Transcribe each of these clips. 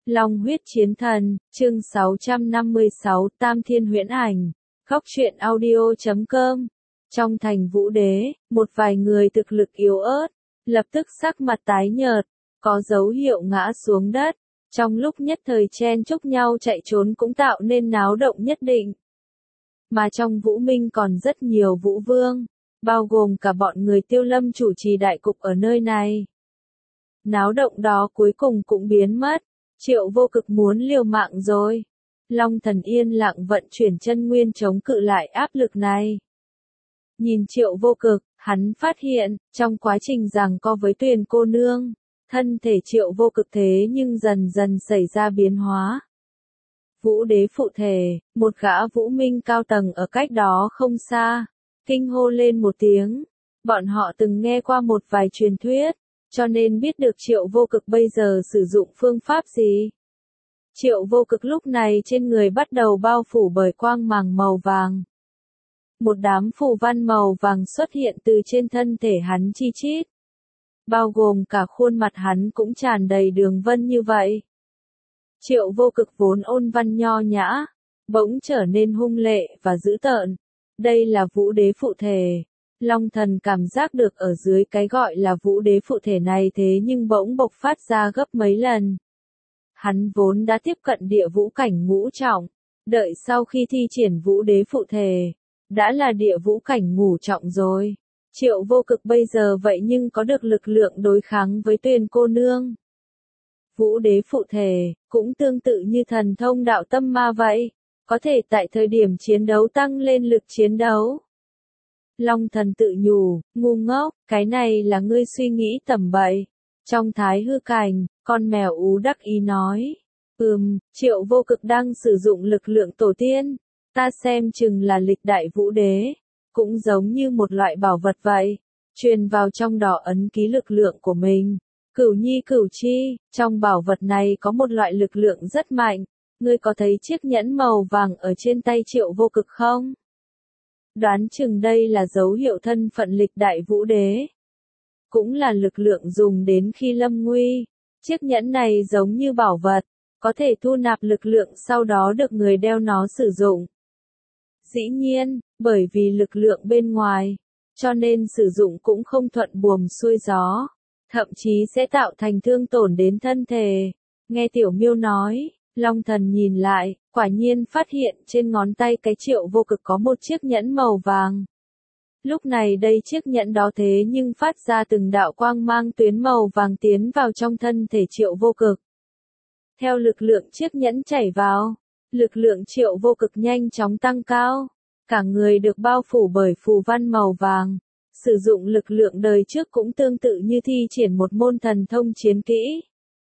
Long huyết chiến thần, chương 656 Tam Thiên huyễn ảnh, Góc truyện audio.com. Trong thành Vũ Đế, một vài người thực lực yếu ớt, lập tức sắc mặt tái nhợt, có dấu hiệu ngã xuống đất. Trong lúc nhất thời chen chúc nhau chạy trốn cũng tạo nên náo động nhất định. Mà trong Vũ Minh còn rất nhiều Vũ Vương, bao gồm cả bọn người Tiêu Lâm chủ trì đại cục ở nơi này. Náo động đó cuối cùng cũng biến mất. Triệu Vô Cực muốn liều mạng rồi. Long Thần yên lặng vận chuyển chân nguyên chống cự lại áp lực này. Nhìn Triệu Vô Cực, hắn phát hiện, trong quá trình giằng co với Tuyền cô nương, thân thể Triệu Vô Cực thế nhưng dần dần xảy ra biến hóa. Vũ Đế phụ thể, một gã Vũ Minh cao tầng ở cách đó không xa, kinh hô lên một tiếng. Bọn họ từng nghe qua một vài truyền thuyết, cho nên biết được Triệu Vô Cực bây giờ sử dụng phương pháp gì. Triệu Vô Cực lúc này trên người bắt đầu bao phủ bởi quang màng màu vàng. Một đám phù văn màu vàng xuất hiện từ trên thân thể hắn chi chít. Bao gồm cả khuôn mặt hắn cũng tràn đầy đường vân như vậy. Triệu Vô Cực vốn ôn văn nho nhã, bỗng trở nên hung lệ và dữ tợn. Đây là Vũ Đế phụ thể. Long Thần cảm giác được ở dưới cái gọi là Vũ Đế phụ thể này thế nhưng bỗng bộc phát ra gấp mấy lần. Hắn vốn đã tiếp cận địa vũ cảnh ngũ trọng, đợi sau khi thi triển Vũ Đế phụ thể, đã là địa vũ cảnh ngũ trọng rồi. Triệu Vô Cực bây giờ vậy nhưng có được lực lượng đối kháng với Tuyền cô nương. Vũ Đế phụ thể, cũng tương tự như thần thông đạo tâm ma vậy, có thể tại thời điểm chiến đấu tăng lên lực chiến đấu. Long Thần tự nhủ, ngu ngốc, cái này là ngươi suy nghĩ tầm bậy. Trong thái hư cảnh, con mèo ú đắc ý nói. Triệu Vô Cực đang sử dụng lực lượng tổ tiên. Ta xem chừng là lịch đại Vũ Đế. Cũng giống như một loại bảo vật vậy. Truyền vào trong đó ấn ký lực lượng của mình. Cửu nhi cửu chi, trong bảo vật này có một loại lực lượng rất mạnh. Ngươi có thấy chiếc nhẫn màu vàng ở trên tay Triệu Vô Cực không? Đoán chừng đây là dấu hiệu thân phận lịch đại Vũ Đế. Cũng là lực lượng dùng đến khi lâm nguy. Chiếc nhẫn này giống như bảo vật, có thể thu nạp lực lượng sau đó được người đeo nó sử dụng. Dĩ nhiên, bởi vì lực lượng bên ngoài, cho nên sử dụng cũng không thuận buồm xuôi gió, thậm chí sẽ tạo thành thương tổn đến thân thể. Nghe Tiểu Miêu nói, Long Thần nhìn lại, quả nhiên phát hiện trên ngón tay cái Triệu Vô Cực có một chiếc nhẫn màu vàng. Lúc này đây chiếc nhẫn đó thế nhưng phát ra từng đạo quang mang tuyến màu vàng tiến vào trong thân thể Triệu Vô Cực. Theo lực lượng chiếc nhẫn chảy vào, lực lượng Triệu Vô Cực nhanh chóng tăng cao, cả người được bao phủ bởi phù văn màu vàng. Sử dụng lực lượng đời trước cũng tương tự như thi triển một môn thần thông chiến kỹ.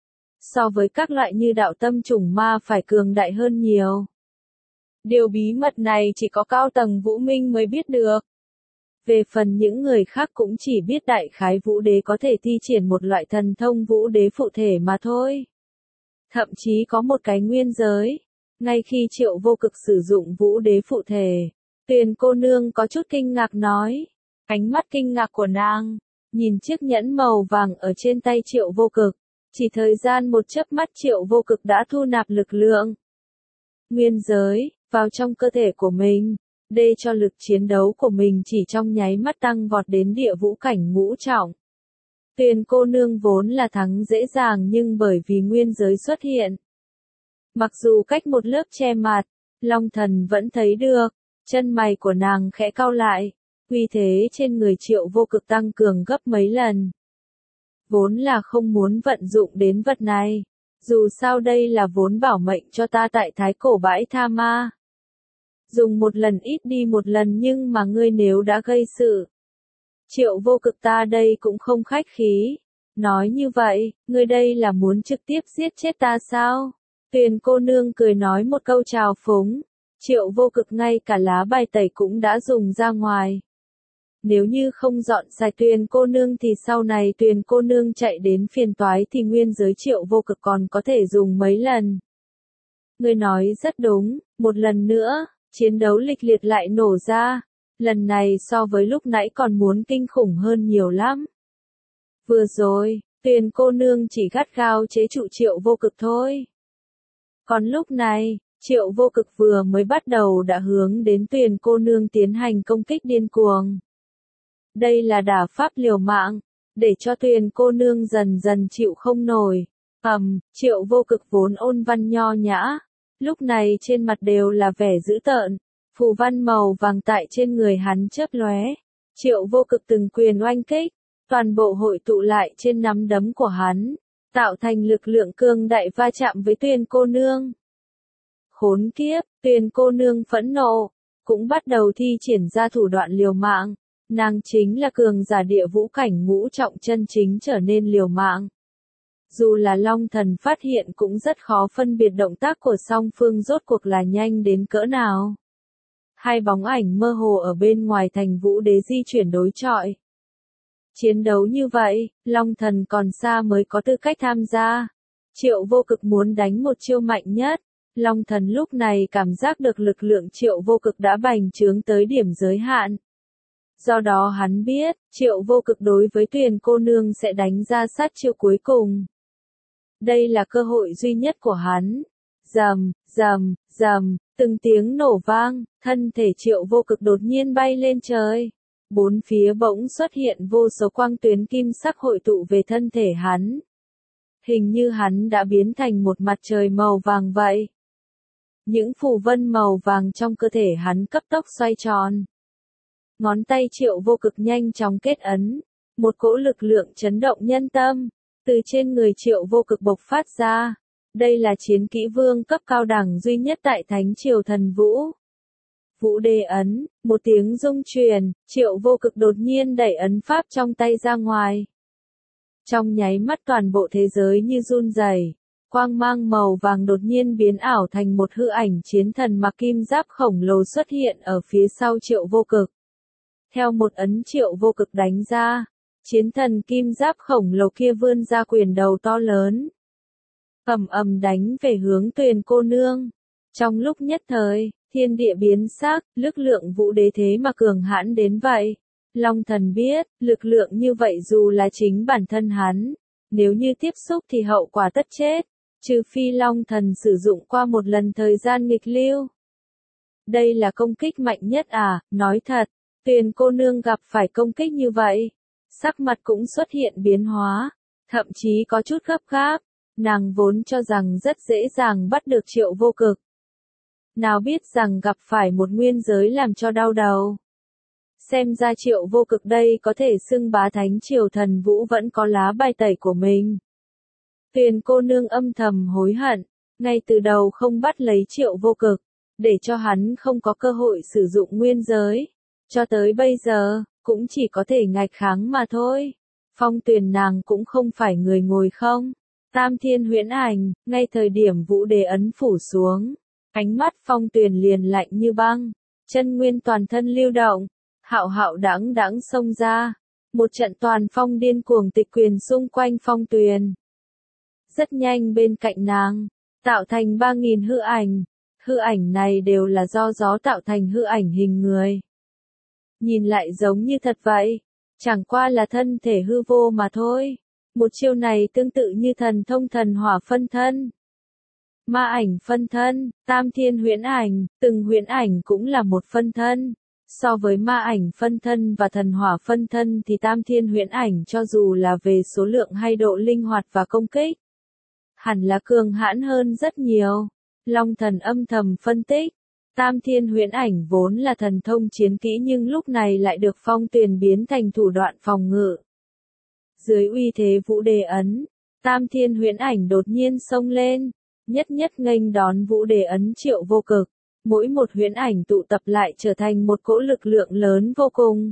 So với các loại như đạo tâm chủng ma phải cường đại hơn nhiều. Điều bí mật này chỉ có cao tầng Vũ Minh mới biết được. Về phần những người khác cũng chỉ biết đại khái Vũ Đế có thể thi triển một loại thần thông Vũ Đế phụ thể mà thôi. Thậm chí có một cái nguyên giới. Ngay khi Triệu Vô Cực sử dụng Vũ Đế phụ thể, Tuyền cô nương có chút kinh ngạc nói. Ánh mắt kinh ngạc của nàng, nhìn chiếc nhẫn màu vàng ở trên tay Triệu Vô Cực. Chỉ thời gian một chớp mắt Triệu Vô Cực đã thu nạp lực lượng nguyên giới vào trong cơ thể của mình, để cho lực chiến đấu của mình chỉ trong nháy mắt tăng vọt đến địa vũ cảnh ngũ trọng. Tuyền cô nương vốn là thắng dễ dàng nhưng bởi vì nguyên giới xuất hiện. Mặc dù cách một lớp che mặt, Long Thần vẫn thấy được, chân mày của nàng khẽ cau lại, uy thế trên người Triệu Vô Cực tăng cường gấp mấy lần. Vốn là không muốn vận dụng đến vật này. Dù sao đây là vốn bảo mệnh cho ta tại thái cổ bãi tha ma. Dùng một lần ít đi một lần nhưng mà ngươi nếu đã gây sự. Triệu Vô Cực ta đây cũng không khách khí. Nói như vậy, ngươi đây là muốn trực tiếp giết chết ta sao? Tuyền cô nương cười nói một câu trào phúng. Triệu Vô Cực ngay cả lá bài tẩy cũng đã dùng ra ngoài. Nếu như không dọn sạch Tuyền cô nương thì sau này Tuyền cô nương chạy đến phiền toái thì nguyên giới Triệu Vô Cực còn có thể dùng mấy lần. Ngươi nói rất đúng, một lần nữa, chiến đấu lịch liệt lại nổ ra. Lần này so với lúc nãy còn muốn kinh khủng hơn nhiều lắm. Vừa rồi, Tuyền cô nương chỉ gắt gao chế trụ Triệu Vô Cực thôi. Còn lúc này, Triệu Vô Cực vừa mới bắt đầu đã hướng đến Tuyền cô nương tiến hành công kích điên cuồng. Đây là đả pháp liều mạng, để cho Tuyền cô nương dần dần chịu không nổi. Triệu Vô Cực vốn ôn văn nho nhã, lúc này trên mặt đều là vẻ dữ tợn, phù văn màu vàng tại trên người hắn chớp lóe. Triệu Vô Cực từng quyền oanh kích, toàn bộ hội tụ lại trên nắm đấm của hắn, tạo thành lực lượng cường đại va chạm với Tuyền cô nương. Khốn kiếp, Tuyền cô nương phẫn nộ, cũng bắt đầu thi triển ra thủ đoạn liều mạng. Nàng chính là cường giả địa vũ cảnh ngũ trọng chân chính trở nên liều mạng. Dù là Long Thần phát hiện cũng rất khó phân biệt động tác của song phương rốt cuộc là nhanh đến cỡ nào. Hai bóng ảnh mơ hồ ở bên ngoài thành Vũ Đế di chuyển đối chọi. Chiến đấu như vậy, Long Thần còn xa mới có tư cách tham gia. Triệu Vô Cực muốn đánh một chiêu mạnh nhất. Long Thần lúc này cảm giác được lực lượng Triệu Vô Cực đã bành trướng tới điểm giới hạn. Do đó hắn biết, Triệu Vô Cực đối với Tuyền cô nương sẽ đánh ra sát chiêu cuối cùng. Đây là cơ hội duy nhất của hắn. Rầm, rầm, rầm, từng tiếng nổ vang, thân thể Triệu Vô Cực đột nhiên bay lên trời. Bốn phía bỗng xuất hiện vô số quang tuyến kim sắc hội tụ về thân thể hắn. Hình như hắn đã biến thành một mặt trời màu vàng vậy. Những phù vân màu vàng trong cơ thể hắn cấp tốc xoay tròn. Ngón tay Triệu Vô Cực nhanh chóng kết ấn, một cỗ lực lượng chấn động nhân tâm, từ trên người Triệu Vô Cực bộc phát ra. Đây là chiến kỹ vương cấp cao đẳng duy nhất tại Thánh Triều Thần Vũ. Vũ Đế ấn, một tiếng rung truyền, Triệu Vô Cực đột nhiên đẩy ấn pháp trong tay ra ngoài. Trong nháy mắt toàn bộ thế giới như run rẩy, quang mang màu vàng đột nhiên biến ảo thành một hư ảnh chiến thần mặc kim giáp khổng lồ xuất hiện ở phía sau Triệu Vô Cực. Theo một ấn Triệu Vô Cực đánh ra, chiến thần kim giáp khổng lồ kia vươn ra quyền đầu to lớn. Ầm đánh về hướng Tuyền cô nương. Trong lúc nhất thời, thiên địa biến sắc, lực lượng Vũ Đế thế mà cường hãn đến vậy. Long Thần biết, lực lượng như vậy dù là chính bản thân hắn, nếu như tiếp xúc thì hậu quả tất chết, trừ phi Long Thần sử dụng qua một lần thời gian nghịch lưu. Đây là công kích mạnh nhất à, nói thật, Tuyền cô nương gặp phải công kích như vậy, sắc mặt cũng xuất hiện biến hóa, thậm chí có chút gấp gáp, nàng vốn cho rằng rất dễ dàng bắt được Triệu Vô Cực. Nào biết rằng gặp phải một nguyên giới làm cho đau đầu. Xem ra Triệu Vô Cực đây có thể xưng bá Thánh Triều Thần Vũ vẫn có lá bài tẩy của mình. Tuyền cô nương âm thầm hối hận, ngay từ đầu không bắt lấy Triệu Vô Cực, để cho hắn không có cơ hội sử dụng nguyên giới. Cho tới bây giờ, cũng chỉ có thể nghịch kháng mà thôi. Phong Tuyền nàng cũng không phải người ngồi không. Tam Thiên Huyễn Ảnh, ngay thời điểm Vũ Đế ấn phủ xuống, ánh mắt Phong Tuyền liền lạnh như băng, chân nguyên toàn thân lưu động, hạo hạo đãng đãng xông ra, một trận toàn phong điên cuồng tịch quyền xung quanh Phong Tuyền. Rất nhanh bên cạnh nàng, tạo thành 3000 hư ảnh này đều là do gió tạo thành hư ảnh hình người. Nhìn lại giống như thật vậy, chẳng qua là thân thể hư vô mà thôi. Một chiêu này tương tự như thần thông thần hỏa phân thân. Ma ảnh phân thân, Tam Thiên Huyễn Ảnh, từng huyễn ảnh cũng là một phân thân. So với ma ảnh phân thân và thần hỏa phân thân thì Tam Thiên Huyễn Ảnh cho dù là về số lượng hay độ linh hoạt và công kích, hẳn là cường hãn hơn rất nhiều. Long Thần âm thầm phân tích, Tam Thiên Huyễn Ảnh vốn là thần thông chiến kỹ nhưng lúc này lại được Phong Tuyền biến thành thủ đoạn phòng ngự. Dưới uy thế Vũ Đế ấn, Tam Thiên Huyễn Ảnh đột nhiên xông lên, nhất nghênh đón Vũ Đế ấn Triệu Vô Cực. Mỗi một huyễn ảnh tụ tập lại trở thành một cỗ lực lượng lớn vô cùng.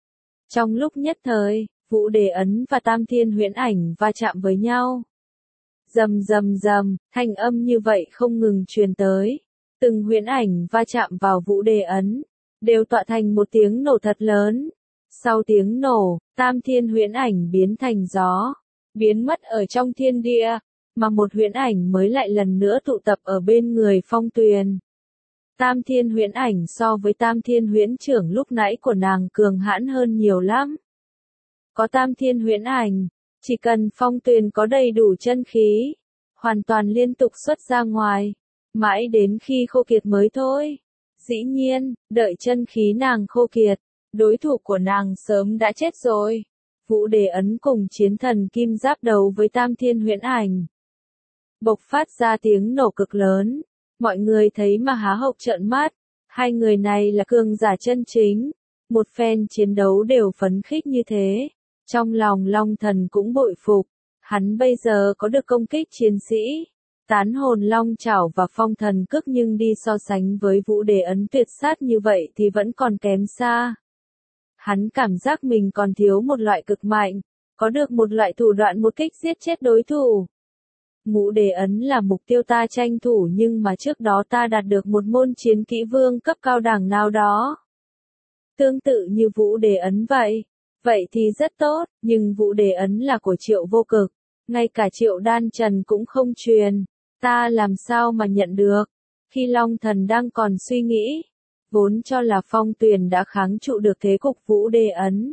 Trong lúc nhất thời, Vũ Đế ấn và Tam Thiên Huyễn Ảnh va chạm với nhau. Rầm rầm rầm, thanh âm như vậy không ngừng truyền tới. Từng huyễn ảnh va chạm vào Vũ Đế ấn, đều tọa thành một tiếng nổ thật lớn. Sau tiếng nổ, Tam Thiên Huyễn Ảnh biến thành gió, biến mất ở trong thiên địa, mà một huyễn ảnh mới lại lần nữa tụ tập ở bên người Phong Tuyền. Tam Thiên Huyễn Ảnh so với Tam Thiên Huyễn Trưởng lúc nãy của nàng cường hãn hơn nhiều lắm. Có Tam Thiên Huyễn Ảnh, chỉ cần Phong Tuyền có đầy đủ chân khí, hoàn toàn liên tục xuất ra ngoài, mãi đến khi khô kiệt mới thôi. Dĩ nhiên, đợi chân khí nàng khô kiệt, đối thủ của nàng sớm đã chết rồi. Vũ Đế Ấn cùng chiến thần kim giáp đấu với Tam Thiên Huyễn Ảnh. Bộc phát ra tiếng nổ cực lớn, mọi người thấy mà há hốc trợn mắt, hai người này là cường giả chân chính, một phen chiến đấu đều phấn khích như thế, trong lòng Long Thần cũng bội phục, hắn bây giờ có được công kích chiến sĩ, tán hồn long chảo và phong thần cước nhưng đi so sánh với Vũ Đế Ấn tuyệt sát như vậy thì vẫn còn kém xa. Hắn cảm giác mình còn thiếu một loại cực mạnh, có được một loại thủ đoạn một kích giết chết đối thủ. Ngũ Đế Ấn là mục tiêu ta tranh thủ nhưng mà trước đó ta đạt được một môn chiến kỹ vương cấp cao đẳng nào đó. Tương tự như Vũ Đế Ấn vậy. Vậy thì rất tốt, nhưng Vũ Đế Ấn là của Triệu Vô Cực. Ngay cả Triệu Đan Trần cũng không truyền. Ta làm sao mà nhận được? Khi Long Thần đang còn suy nghĩ, vốn cho là Phong Tuyền đã kháng trụ được thế cục Vũ Đế Ấn.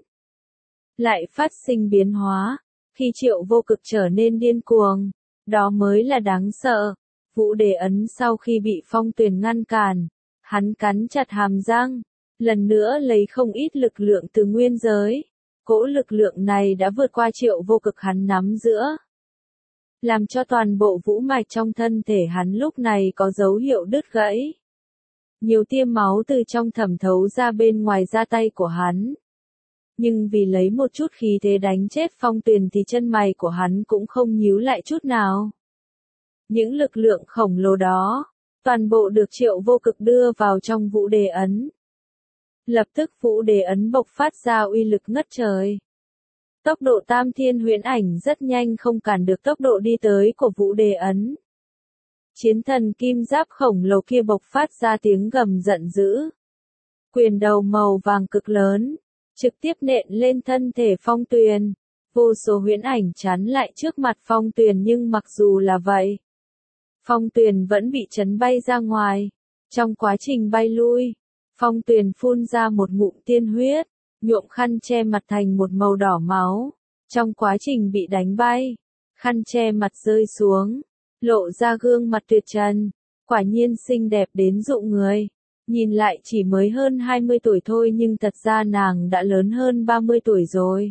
Lại phát sinh biến hóa, khi Triệu Vô Cực trở nên điên cuồng, đó mới là đáng sợ. Vũ Đế Ấn sau khi bị Phong Tuyền ngăn cản, hắn cắn chặt hàm răng, lần nữa lấy không ít lực lượng từ nguyên giới. Cỗ lực lượng này đã vượt qua Triệu Vô Cực hắn nắm giữa, làm cho toàn bộ vũ mạch trong thân thể hắn lúc này có dấu hiệu đứt gãy. Nhiều tia máu từ trong thẩm thấu ra bên ngoài da tay của hắn. Nhưng vì lấy một chút khí thế đánh chết Phong Tuyền thì chân mày của hắn cũng không nhíu lại chút nào. Những lực lượng khổng lồ đó, toàn bộ được Triệu Vô Cực đưa vào trong Vũ Đế Ấn. Lập tức Vũ Đế Ấn bộc phát ra uy lực ngất trời. Tốc độ Tam Thiên Huyễn Ảnh rất nhanh không cản được tốc độ đi tới của Vũ Đế Ấn. Chiến thần kim giáp khổng lồ kia bộc phát ra tiếng gầm giận dữ. Quyền đầu màu vàng cực lớn, trực tiếp nện lên thân thể Phong Tuyền. Vô số huyễn ảnh chắn lại trước mặt Phong Tuyền nhưng mặc dù là vậy, Phong Tuyền vẫn bị chấn bay ra ngoài. Trong quá trình bay lui, Phong Tuyền phun ra một ngụm tiên huyết, nhuộm khăn che mặt thành một màu đỏ máu. Trong quá trình bị đánh bay, khăn che mặt rơi xuống, lộ ra gương mặt tuyệt trần, quả nhiên xinh đẹp đến rụng người. Nhìn lại chỉ mới hơn 20 tuổi thôi nhưng thật ra nàng đã lớn hơn 30 tuổi rồi.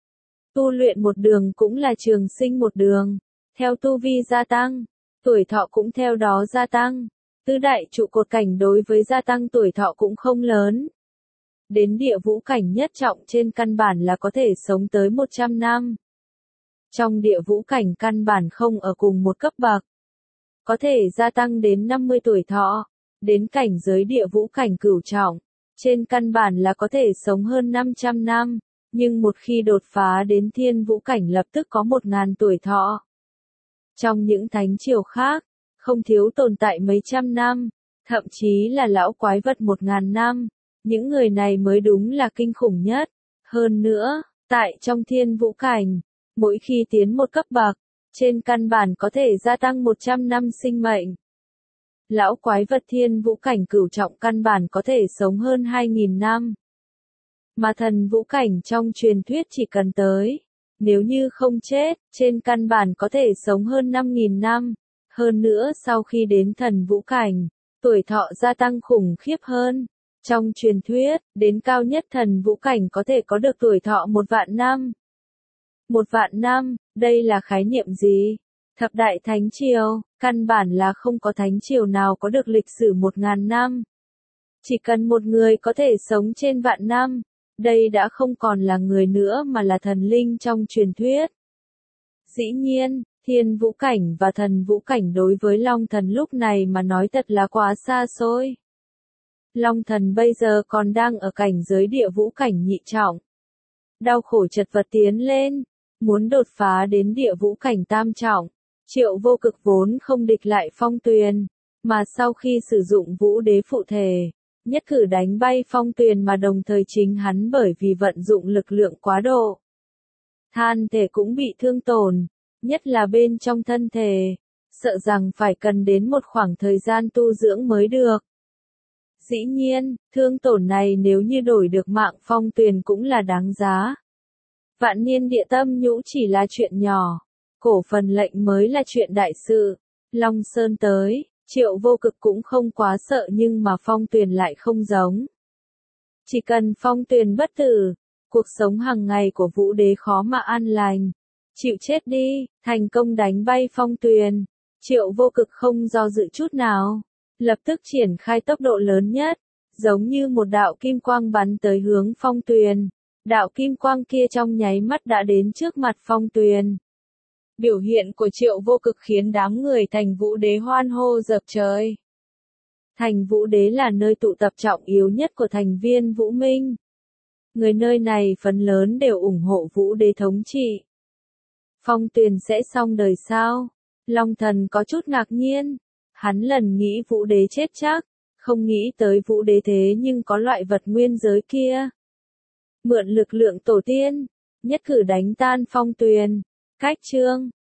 Tu luyện một đường cũng là trường sinh một đường. Theo tu vi gia tăng, tuổi thọ cũng theo đó gia tăng. Tứ đại trụ cột cảnh đối với gia tăng tuổi thọ cũng không lớn. Đến địa vũ cảnh nhất trọng trên căn bản là có thể sống tới 100 năm. Trong địa vũ cảnh căn bản không ở cùng một cấp bậc. Có thể gia tăng đến 50 tuổi thọ. Đến cảnh giới địa vũ cảnh cửu trọng, trên căn bản là có thể sống hơn 500 năm, nhưng một khi đột phá đến thiên vũ cảnh lập tức có 1000 tuổi thọ. Trong những thánh triều khác, không thiếu tồn tại mấy trăm năm, thậm chí là lão quái vật 1000 năm, những người này mới đúng là kinh khủng nhất. Hơn nữa, tại trong thiên vũ cảnh, mỗi khi tiến một cấp bậc, trên căn bản có thể gia tăng 100 năm sinh mệnh. Lão quái vật thiên vũ cảnh cửu trọng căn bản có thể sống hơn 2000 năm. Mà thần vũ cảnh trong truyền thuyết chỉ cần tới, nếu như không chết, trên căn bản có thể sống hơn 5000 năm. Hơn nữa sau khi đến thần vũ cảnh, tuổi thọ gia tăng khủng khiếp hơn. Trong truyền thuyết, đến cao nhất thần vũ cảnh có thể có được tuổi thọ 1.000 năm. 1.000 năm, đây là khái niệm gì? Thập đại thánh triều, căn bản là không có thánh triều nào có được lịch sử 1000 năm. Chỉ cần một người có thể sống trên vạn năm, đây đã không còn là người nữa mà là thần linh trong truyền thuyết. Dĩ nhiên, thiên vũ cảnh và thần vũ cảnh đối với Long Thần lúc này mà nói thật là quá xa xôi. Long Thần bây giờ còn đang ở cảnh giới địa vũ cảnh nhị trọng. Đau khổ chật vật tiến lên, muốn đột phá đến địa vũ cảnh tam trọng. Triệu Vô Cực vốn không địch lại Phong Tuyền, mà sau khi sử dụng Vũ Đế phụ thể, nhất cử đánh bay Phong Tuyền mà đồng thời chính hắn bởi vì vận dụng lực lượng quá độ. Than thể cũng bị thương tổn, nhất là bên trong thân thể, sợ rằng phải cần đến một khoảng thời gian tu dưỡng mới được. Dĩ nhiên, thương tổn này nếu như đổi được mạng Phong Tuyền cũng là đáng giá. Vạn niên địa tâm nhũ chỉ là chuyện nhỏ. Cổ phần lệnh mới là chuyện đại sự. Long Sơn tới, Triệu Vô Cực cũng không quá sợ nhưng mà Phong Tuyền lại không giống. Chỉ cần Phong Tuyền bất tử, cuộc sống hàng ngày của Vũ Đế khó mà an lành. Chịu chết đi, thành công đánh bay Phong Tuyền. Triệu Vô Cực không do dự chút nào, lập tức triển khai tốc độ lớn nhất, giống như một đạo kim quang bắn tới hướng Phong Tuyền. Đạo kim quang kia trong nháy mắt đã đến trước mặt Phong Tuyền. Biểu hiện của Triệu Vô Cực khiến đám người thành Vũ Đế hoan hô dập trời. Thành Vũ Đế là nơi tụ tập trọng yếu nhất của thành viên Vũ Minh. Người nơi này phần lớn đều ủng hộ Vũ Đế thống trị. Phong Tuyền sẽ xong đời sao? Long Thần có chút ngạc nhiên. Hắn lần nghĩ Vũ Đế chết chắc, không nghĩ tới Vũ Đế thế nhưng có loại vật nguyên giới kia. Mượn lực lượng tổ tiên, nhất cử đánh tan Phong Tuyền. Cách chương